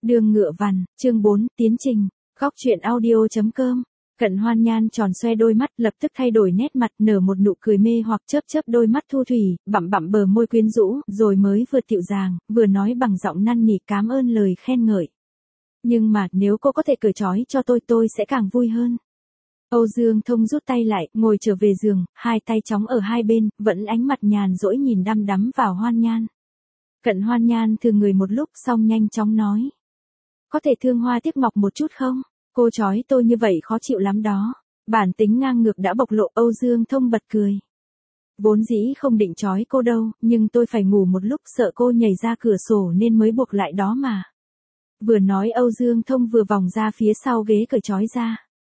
Đường Ngựa Vằn, chương 4, tiến trình. Góc truyện audio.com. Cận Hoan Nhan tròn xoe đôi mắt, lập tức thay đổi nét mặt, nở một nụ cười mê hoặc, chớp chớp đôi mắt thu thủy, bặm bặm bờ môi quyến rũ, rồi mới vừa dịu dàng, vừa nói bằng giọng năn nỉ cảm ơn lời khen ngợi. Nhưng mà, nếu cô có thể cởi trói cho tôi sẽ càng vui hơn. Âu Dương Thông rút tay lại, ngồi trở về giường, hai tay trống ở hai bên, vẫn ánh mặt nhàn rỗi nhìn đăm đắm vào Hoan Nhan. Cận Hoan Nhan thừa người một lúc xong nhanh chóng nói. Có thể thương hoa tiếc ngọc một chút không? Cô trói tôi như vậy khó chịu lắm đó. Bản tính ngang ngược đã bộc lộ. Âu Dương Thông bật cười. Vốn dĩ không định trói cô đâu, nhưng tôi phải ngủ một lúc sợ cô nhảy ra cửa sổ nên mới buộc lại đó mà. Vừa nói Âu Dương Thông vừa vòng ra phía sau ghế cởi trói ra.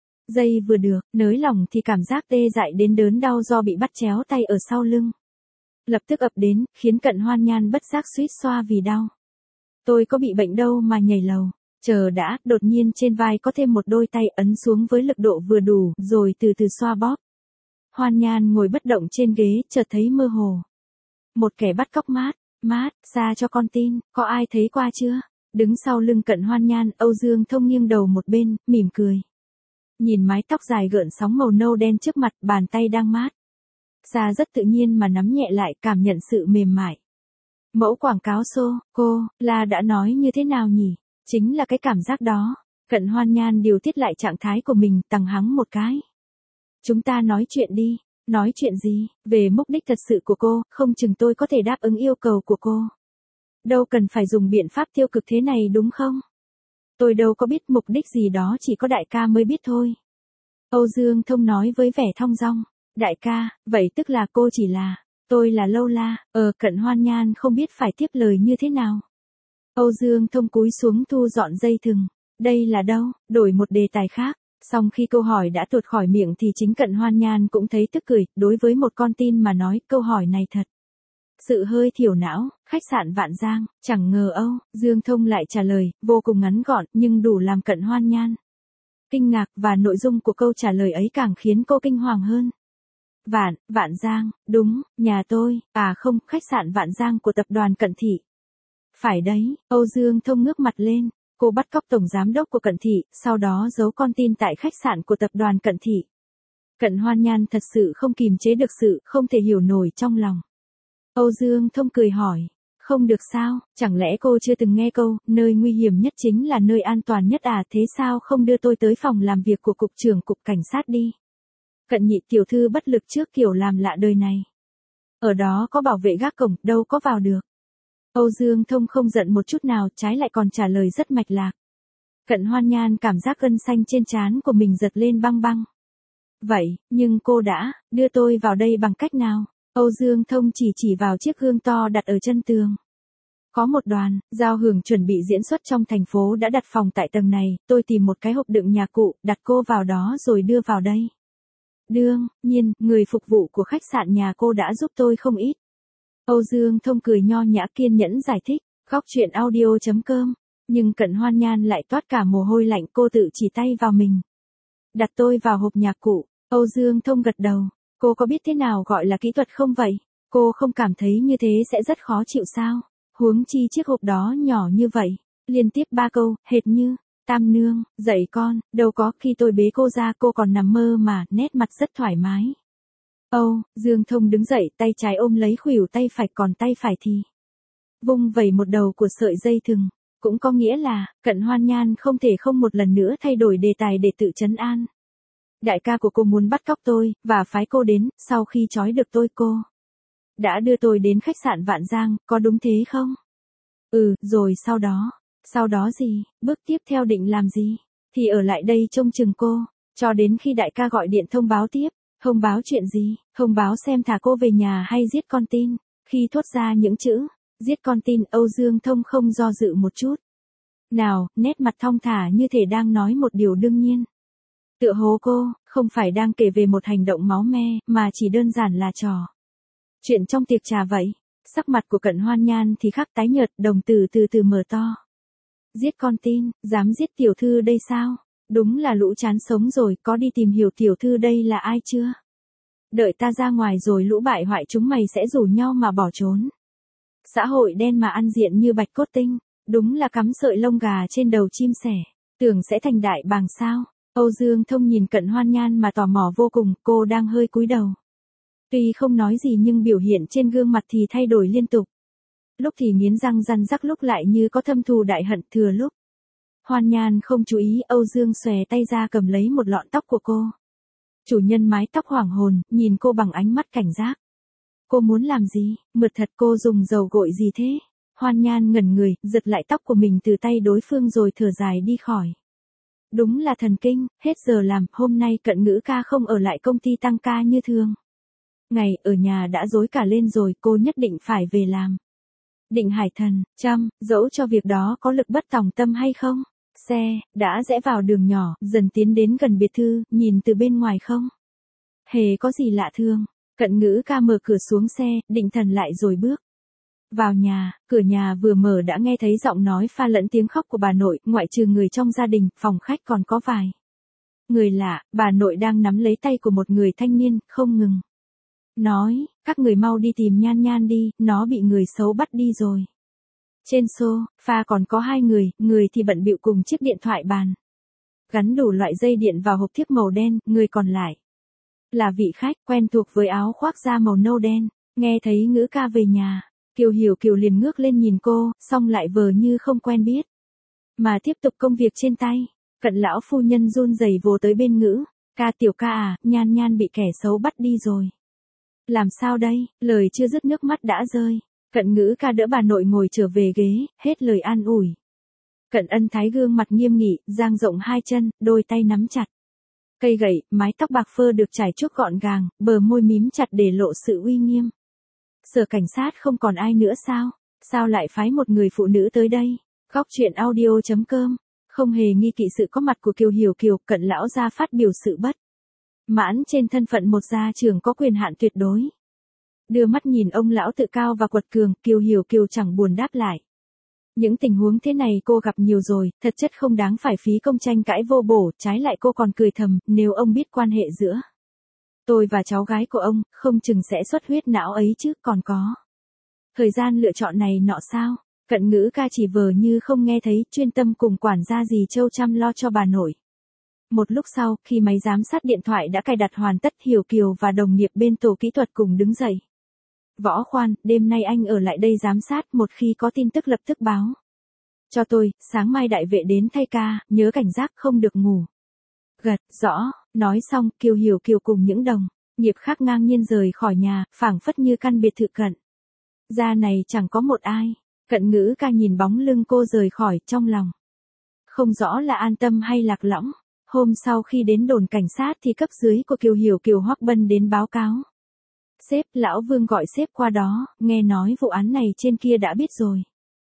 Dây vừa được, nới lỏng thì cảm giác tê dại đến đớn đau do bị bắt chéo tay ở sau lưng. Lập tức ập đến, khiến Cận Hoan Nhan bất giác suýt xoa vì đau. Tôi có bị bệnh đâu mà nhảy lầu. Chờ đã, đột nhiên trên vai có thêm một đôi tay ấn xuống với lực độ vừa đủ, rồi từ từ xoa bóp. Hoan Nhan ngồi bất động trên ghế, chợt thấy mơ hồ. Một kẻ bắt cóc mát, ra cho con tin, có ai thấy qua chưa? Đứng sau lưng Cận Hoan Nhan, Âu Dương Thông nghiêng đầu một bên, mỉm cười. Nhìn mái tóc dài gợn sóng màu nâu đen trước mặt, bàn tay đang mát. Xa rất tự nhiên mà nắm nhẹ lại, cảm nhận sự mềm mại. Mẫu quảng cáo cô, là đã nói như thế nào nhỉ? Chính là cái cảm giác đó. Cận Hoan Nhan điều tiết lại trạng thái của mình, tằng hắng một cái. Chúng ta nói chuyện đi. Nói chuyện gì? Về mục đích thật sự của cô, không chừng tôi có thể đáp ứng yêu cầu của cô. Đâu cần phải dùng biện pháp tiêu cực thế này đúng không? Tôi đâu có biết mục đích gì đó, chỉ có đại ca mới biết thôi. Âu Dương Thông nói với vẻ thong dong. Đại ca, vậy tức là cô chỉ là, tôi là Lâu La. Cận Hoan Nhan không biết phải tiếp lời như thế nào. Âu Dương Thông cúi xuống thu dọn dây thừng. Đây là đâu? Đổi một đề tài khác. Xong khi câu hỏi đã tuột khỏi miệng thì chính Cận Hoan Nhan cũng thấy tức cười, đối với một con tin mà nói câu hỏi này thật. Sự hơi thiểu não, khách sạn Vạn Giang, chẳng ngờ Âu Dương Thông lại trả lời, vô cùng ngắn gọn nhưng đủ làm Cận Hoan Nhan kinh ngạc, và nội dung của câu trả lời ấy càng khiến cô kinh hoàng hơn. Vạn Giang, đúng, nhà tôi, không, khách sạn Vạn Giang của tập đoàn Cận Thị. Phải đấy, Âu Dương Thông ngước mặt lên, cô bắt cóc tổng giám đốc của Cận Thị, sau đó giấu con tin tại khách sạn của tập đoàn Cận Thị. Cận Hoan Nhan thật sự không kìm chế được sự không thể hiểu nổi trong lòng. Âu Dương Thông cười hỏi, không được sao, chẳng lẽ cô chưa từng nghe câu, nơi nguy hiểm nhất chính là nơi an toàn nhất à? Thế sao không đưa tôi tới phòng làm việc của cục trưởng cục cảnh sát đi? Cận Nhị tiểu thư bất lực trước kiểu làm lạ đời này. Ở đó có bảo vệ gác cổng, đâu có vào được. Âu Dương Thông không giận một chút nào, trái lại còn trả lời rất mạch lạc. Cận Hoan Nhan cảm giác gân xanh trên trán của mình giật lên băng băng. Vậy, nhưng cô đã đưa tôi vào đây bằng cách nào? Âu Dương Thông chỉ vào chiếc gương to đặt ở chân tường. Có một đoàn giao hưởng chuẩn bị diễn xuất trong thành phố đã đặt phòng tại tầng này, tôi tìm một cái hộp đựng nhạc cụ, đặt cô vào đó rồi đưa vào đây. Đương nhiên, người phục vụ của khách sạn nhà cô đã giúp tôi không ít. Âu Dương Thông cười nho nhã kiên nhẫn giải thích. Góc truyện audio.com. Nhưng Cận Hoan Nhan lại toát cả mồ hôi lạnh, cô tự chỉ tay vào mình. Đặt tôi vào hộp nhạc cụ. Âu Dương Thông gật đầu. Cô có biết thế nào gọi là kỹ thuật không vậy? Cô không cảm thấy như thế sẽ rất khó chịu sao? Huống chi chiếc hộp đó nhỏ như vậy. Liên tiếp 3 câu, hệt như, Tam nương, dậy con, đâu có, khi tôi bế cô ra cô còn nằm mơ mà, nét mặt rất thoải mái. Âu Dương Thông đứng dậy, tay trái ôm lấy khuỷu tay phải, còn tay phải thì vung vẩy một đầu của sợi dây thừng. Cũng có nghĩa là, Cận Hoan Nhan không thể không một lần nữa thay đổi đề tài để tự trấn an. Đại ca của cô muốn bắt cóc tôi, và phái cô đến, sau khi trói được tôi cô đã đưa tôi đến khách sạn Vạn Giang, có đúng thế không? Rồi sau đó gì, bước tiếp theo định làm gì? Thì ở lại đây trông chừng cô, cho đến khi đại ca gọi điện thông báo tiếp. Thông báo chuyện gì? Thông báo xem thả cô về nhà hay giết con tin. Khi thốt ra những chữ giết con tin, Âu Dương Thông không do dự một chút nào, nét mặt thong thả như thể đang nói một điều đương nhiên. Tựa hồ cô không phải đang kể về một hành động máu me, mà chỉ đơn giản là trò chuyện trong tiệc trà vậy. Sắc mặt của Cận Hoan Nhan thì khắc tái nhợt, đồng tử từ từ mở to. Giết con tin, dám giết tiểu thư đây sao? Đúng là lũ chán sống rồi, có đi tìm hiểu tiểu thư đây là ai chưa? Đợi ta ra ngoài rồi lũ bại hoại chúng mày sẽ rủ nhau mà bỏ trốn. Xã hội đen mà ăn diện như bạch cốt tinh, Đúng là cắm sợi lông gà trên đầu chim sẻ, tưởng sẽ thành đại bàng sao. Âu Dương Thông nhìn Cận Hoan Nhan mà tò mò vô cùng, cô đang hơi cúi đầu. Tuy không nói gì nhưng biểu hiện trên gương mặt thì thay đổi liên tục. Lúc thì nghiến răng răn rắc, lúc lại như có thâm thù đại hận. Thừa lúc Hoan Nhan không chú ý, Âu Dương xòe tay ra cầm lấy một lọn tóc của cô. Chủ nhân mái tóc hoảng hồn, nhìn cô bằng ánh mắt cảnh giác. Cô muốn làm gì? Mượt thật, cô dùng dầu gội gì thế? Hoan Nhan ngẩn người, giật lại tóc của mình từ tay đối phương rồi thở dài đi khỏi. Đúng là thần kinh, hết giờ làm, hôm nay Cận Ngữ ca không ở lại công ty tăng ca như thường. Ngày ở nhà đã rối cả lên rồi, cô nhất định phải về làm. Định Hải Thần, dẫu cho việc đó có lực bất tòng tâm hay không. Xe đã rẽ vào đường nhỏ, dần tiến đến gần biệt thự, nhìn từ bên ngoài không hề có gì lạ thường. Cận Ngữ ca mở cửa xuống xe, định thần lại rồi bước vào nhà. Cửa nhà vừa mở đã nghe thấy giọng nói pha lẫn tiếng khóc của bà nội. Ngoại trừ người trong gia đình, phòng khách còn có vài người lạ. Bà nội đang nắm lấy tay của một người thanh niên, không ngừng nói, các người mau đi tìm Nhan Nhan đi, nó bị người xấu bắt đi rồi. Trên sofa còn có hai người thì bận bịu cùng chiếc điện thoại bàn, gắn đủ loại dây điện vào hộp thiếc màu đen, người còn lại là vị khách quen thuộc với áo khoác da màu nâu đen. Nghe thấy Ngữ ca về nhà, Kiều Hiểu Kiều liền ngước lên nhìn cô, xong lại vờ như không quen biết, mà tiếp tục công việc trên tay. Cận lão phu nhân run rẩy vồ tới bên Ngữ ca, tiểu ca à, Nhan Nhan bị kẻ xấu bắt đi rồi. Làm sao đây? Lời chưa dứt nước mắt đã rơi. Cận Ngữ ca đỡ bà nội ngồi trở về ghế, hết lời an ủi. Cận Ân Thái gương mặt nghiêm nghị, dang rộng hai chân, đôi tay nắm chặt cây gậy, mái tóc bạc phơ được trải chuốt gọn gàng, bờ môi mím chặt để lộ sự uy nghiêm. Sở cảnh sát không còn ai nữa sao? Sao lại phái một người phụ nữ tới đây? Góc truyện audio.com. Không hề nghi kỵ sự có mặt của Kiều Hiểu Kiều, Cận lão gia phát biểu sự bất mãn trên thân phận một gia trưởng có quyền hạn tuyệt đối. Đưa mắt nhìn ông lão tự cao và quật cường, Kiều Hiểu Kiều chẳng buồn đáp lại. Những tình huống thế này cô gặp nhiều rồi, thật chất không đáng phải phí công tranh cãi vô bổ. Trái lại cô còn cười thầm, nếu ông biết quan hệ giữa tôi và cháu gái của ông, không chừng sẽ xuất huyết não ấy chứ, còn có thời gian lựa chọn này nọ sao. Cận Ngữ ca chỉ vờ như không nghe thấy, chuyên tâm cùng quản gia dì Châu chăm lo cho bà nội. Một lúc sau, khi máy giám sát điện thoại đã cài đặt hoàn tất, Hiểu Kiều và đồng nghiệp bên tổ kỹ thuật cùng đứng dậy. Võ Khoan, đêm nay anh ở lại đây giám sát, một khi có tin tức lập tức báo cho tôi, sáng mai đại vệ đến thay ca, nhớ cảnh giác không được ngủ. Gật, rõ, nói xong, Kiều Hiểu Kiều cùng những đồng nghiệp khác ngang nhiên rời khỏi nhà, phảng phất như căn biệt thự cận gia này chẳng có một ai. Cận Ngữ ca nhìn bóng lưng cô rời khỏi, trong lòng không rõ là an tâm hay lạc lõng. Hôm sau khi đến đồn cảnh sát thì cấp dưới của Kiều Hiểu Kiều Hoắc Bân đến báo cáo. Sếp, lão Vương gọi sếp qua đó, nghe nói vụ án này trên kia đã biết rồi.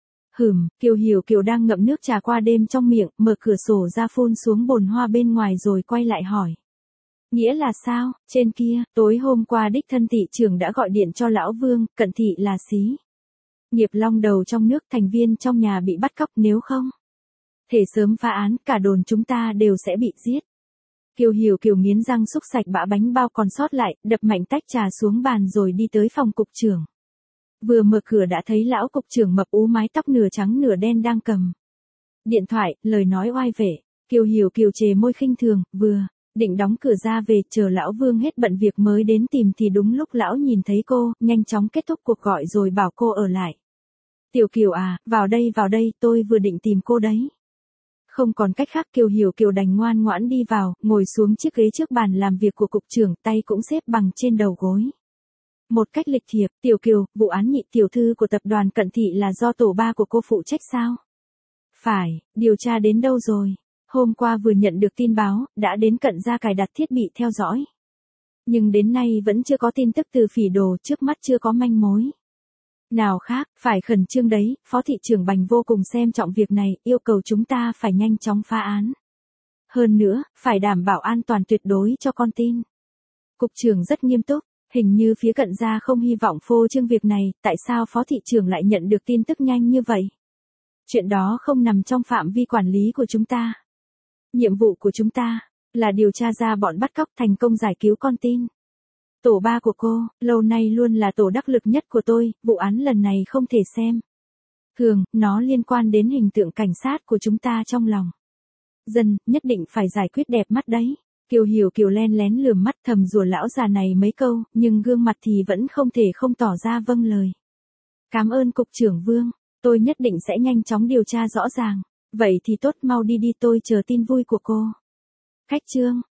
Kiều Hiểu Kiều đang ngậm nước trà qua đêm trong miệng, mở cửa sổ ra phun xuống bồn hoa bên ngoài rồi quay lại hỏi. Nghĩa là sao? Trên kia, tối hôm qua đích thân thị trưởng đã gọi điện cho lão Vương, Cận thị là xí nghiệp long đầu trong nước, thành viên trong nhà bị bắt cóc, nếu không thể sớm phá án, cả đồn chúng ta đều sẽ bị giết. Kiều Hiểu Kiều nghiến răng xúc sạch bã bánh bao còn sót lại, đập mạnh tách trà xuống bàn rồi đi tới phòng cục trưởng. Vừa mở cửa đã thấy lão cục trưởng mập ú mái tóc nửa trắng nửa đen đang cầm điện thoại, lời nói oai vệ. Kiều Hiểu Kiều chề môi khinh thường, vừa định đóng cửa ra về, chờ lão Vương hết bận việc mới đến tìm thì đúng lúc lão nhìn thấy cô, nhanh chóng kết thúc cuộc gọi rồi bảo cô ở lại. Tiểu Kiều à, vào đây, tôi vừa định tìm cô đấy. Không còn cách khác, Kiều Hiểu Kiều đành ngoan ngoãn đi vào, ngồi xuống chiếc ghế trước bàn làm việc của cục trưởng, tay cũng xếp bằng trên đầu gối. Một cách lịch thiệp, Tiểu Kiều, vụ án nhị tiểu thư của tập đoàn Cận thị là do tổ ba của cô phụ trách sao? Phải, điều tra đến đâu rồi? Hôm qua vừa nhận được tin báo, đã đến Cận gia cài đặt thiết bị theo dõi. Nhưng đến nay vẫn chưa có tin tức từ phỉ đồ, trước mắt chưa có manh mối nào khác, phải khẩn trương đấy. Phó thị trưởng Bành vô cùng xem trọng việc này, yêu cầu chúng ta phải nhanh chóng phá án. Hơn nữa, phải đảm bảo an toàn tuyệt đối cho con tin. Cục trưởng rất nghiêm túc, hình như phía Cận gia không hy vọng phô trương việc này, tại sao phó thị trưởng lại nhận được tin tức nhanh như vậy? Chuyện đó không nằm trong phạm vi quản lý của chúng ta. Nhiệm vụ của chúng ta là điều tra ra bọn bắt cóc, thành công giải cứu con tin. Tổ ba của cô, lâu nay luôn là tổ đắc lực nhất của tôi, vụ án lần này không thể xem Thường, nó liên quan đến hình tượng cảnh sát của chúng ta trong lòng. Dân, nhất định phải giải quyết đẹp mắt đấy. Kiều Hiểu Kiều len lén lườm mắt thầm rủa lão già này mấy câu, nhưng gương mặt thì vẫn không thể không tỏ ra vâng lời. Cảm ơn cục trưởng Vương, tôi nhất định sẽ nhanh chóng điều tra rõ ràng. Vậy thì tốt, mau đi đi, tôi chờ tin vui của cô. Khách trương.